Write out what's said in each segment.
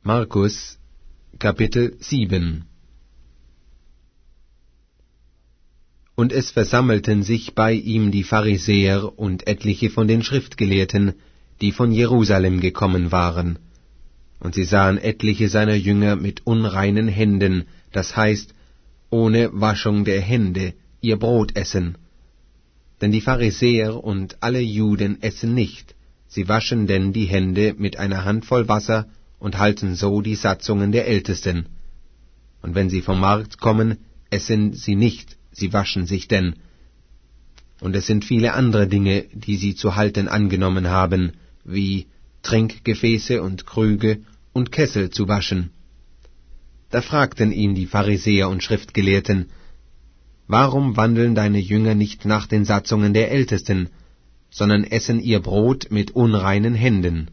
Markus, Kapitel 7. Und es versammelten sich bei ihm die Pharisäer und etliche von den Schriftgelehrten, die von Jerusalem gekommen waren. Und sie sahen etliche seiner Jünger mit unreinen Händen, das heißt, ohne Waschung der Hände, ihr Brot essen. Denn die Pharisäer und alle Juden essen nicht, sie waschen denn die Hände mit einer Handvoll Wasser und halten so die Satzungen der Ältesten. Und wenn sie vom Markt kommen, essen sie nicht, sie waschen sich denn. Und es sind viele andere Dinge, die sie zu halten angenommen haben, wie Trinkgefäße und Krüge und Kessel zu waschen. Da fragten ihn die Pharisäer und Schriftgelehrten: Warum wandeln deine Jünger nicht nach den Satzungen der Ältesten, sondern essen ihr Brot mit unreinen Händen?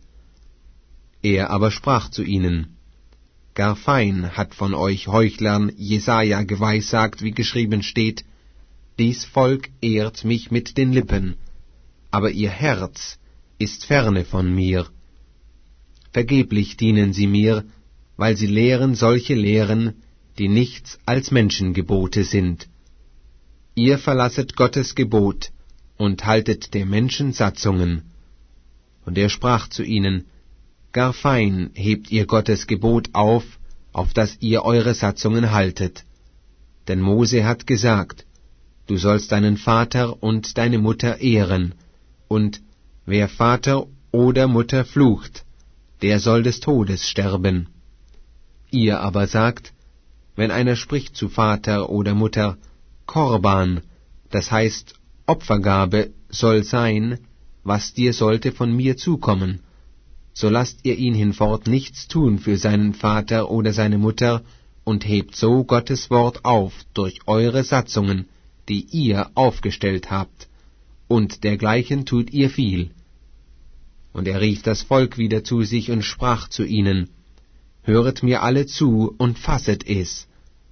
Er aber sprach zu ihnen: Gar fein hat von euch Heuchlern Jesaja geweissagt, wie geschrieben steht: Dies Volk ehrt mich mit den Lippen, aber ihr Herz ist ferne von mir. Vergeblich dienen sie mir, weil sie lehren solche Lehren, die nichts als Menschengebote sind. Ihr verlasset Gottes Gebot und haltet der Menschen Satzungen. Und er sprach zu ihnen: Gar fein hebt ihr Gottes Gebot auf dass ihr eure Satzungen haltet. Denn Mose hat gesagt: Du sollst deinen Vater und deine Mutter ehren, und wer Vater oder Mutter flucht, der soll des Todes sterben. Ihr aber sagt, wenn einer spricht zu Vater oder Mutter, Korban, das heißt Opfergabe, soll sein, was dir sollte von mir zukommen, so lasst ihr ihn hinfort nichts tun für seinen Vater oder seine Mutter und hebt so Gottes Wort auf durch eure Satzungen, die ihr aufgestellt habt, und dergleichen tut ihr viel. Und er rief das Volk wieder zu sich und sprach zu ihnen: Höret mir alle zu und fasset es.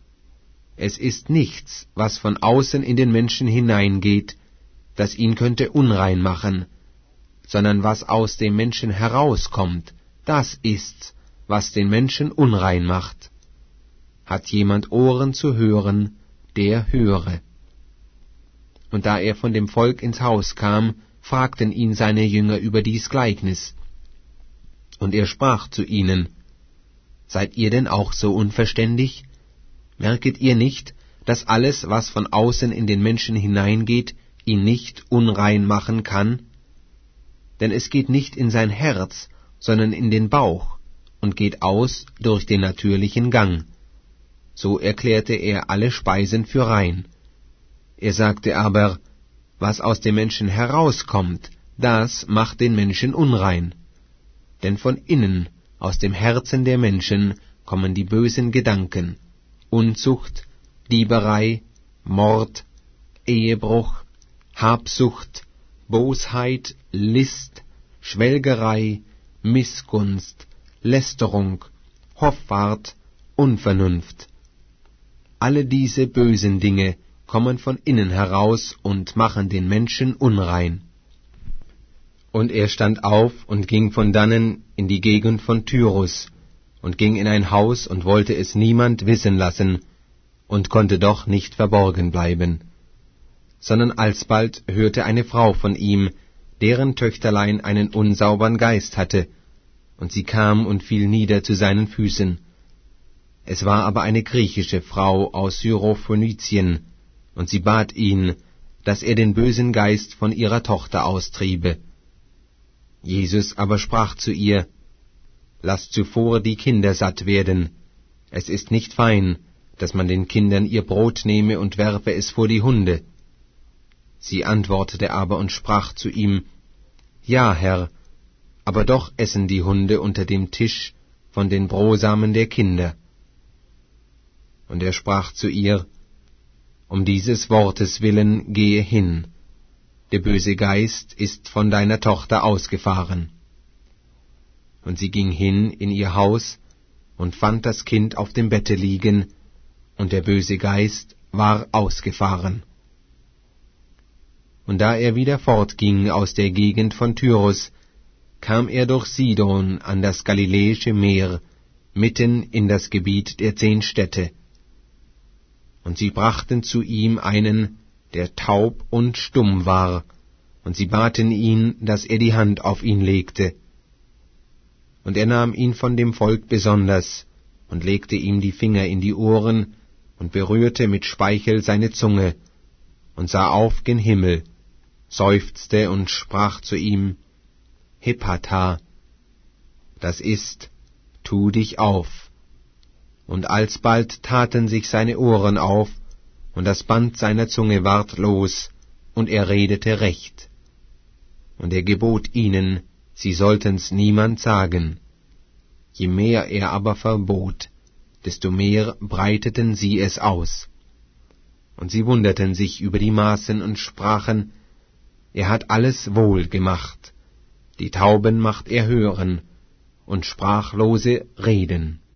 Es ist nichts, was von außen in den Menschen hineingeht, das ihn könnte unrein machen, sondern was aus dem Menschen herauskommt, das ist's, was den Menschen unrein macht. Hat jemand Ohren zu hören, der höre. Und da er von dem Volk ins Haus kam, fragten ihn seine Jünger über dies Gleichnis. Und er sprach zu ihnen: Seid ihr denn auch so unverständig? Merket ihr nicht, dass alles, was von außen in den Menschen hineingeht, ihn nicht unrein machen kann? Denn es geht nicht in sein Herz, sondern in den Bauch, und geht aus durch den natürlichen Gang. So erklärte er alle Speisen für rein. Er sagte aber: Was aus dem Menschen herauskommt, das macht den Menschen unrein. Denn von innen, aus dem Herzen der Menschen, kommen die bösen Gedanken: Unzucht, Dieberei, Mord, Ehebruch, Habsucht, Bosheit, List, Schwelgerei, Missgunst, Lästerung, Hoffart, Unvernunft. Alle diese bösen Dinge kommen von innen heraus und machen den Menschen unrein. Und er stand auf und ging von dannen in die Gegend von Tyrus und ging in ein Haus und wollte es niemand wissen lassen und konnte doch nicht verborgen bleiben. Sondern alsbald hörte eine Frau von ihm, deren Töchterlein einen unsaubern Geist hatte, und sie kam und fiel nieder zu seinen Füßen. Es war aber eine griechische Frau aus Syrophönizien, und sie bat ihn, dass er den bösen Geist von ihrer Tochter austriebe. Jesus aber sprach zu ihr: Lasst zuvor die Kinder satt werden. Es ist nicht fein, dass man den Kindern ihr Brot nehme und werfe es vor die Hunde. Sie antwortete aber und sprach zu ihm: Ja, Herr, aber doch essen die Hunde unter dem Tisch von den Brosamen der Kinder. Und er sprach zu ihr: Um dieses Wortes willen gehe hin, der böse Geist ist von deiner Tochter ausgefahren. Und sie ging hin in ihr Haus und fand das Kind auf dem Bette liegen, und der böse Geist war ausgefahren. Und da er wieder fortging aus der Gegend von Tyrus, kam er durch Sidon an das Galiläische Meer, mitten in das Gebiet der 10 Städte. Und sie brachten zu ihm einen, der taub und stumm war, und sie baten ihn, dass er die Hand auf ihn legte. Und er nahm ihn von dem Volk besonders, und legte ihm die Finger in die Ohren, und berührte mit Speichel seine Zunge, und sah auf gen Himmel, seufzte und sprach zu ihm, Hephata, das ist, tu dich auf. Und alsbald taten sich seine Ohren auf, und das Band seiner Zunge ward los, und er redete recht. Und er gebot ihnen, sie sollten's niemand sagen. Je mehr er aber verbot, desto mehr breiteten sie es aus. Und sie wunderten sich über die Maßen und sprachen, er hat alles wohl gemacht, die Tauben macht er hören, und Sprachlose reden.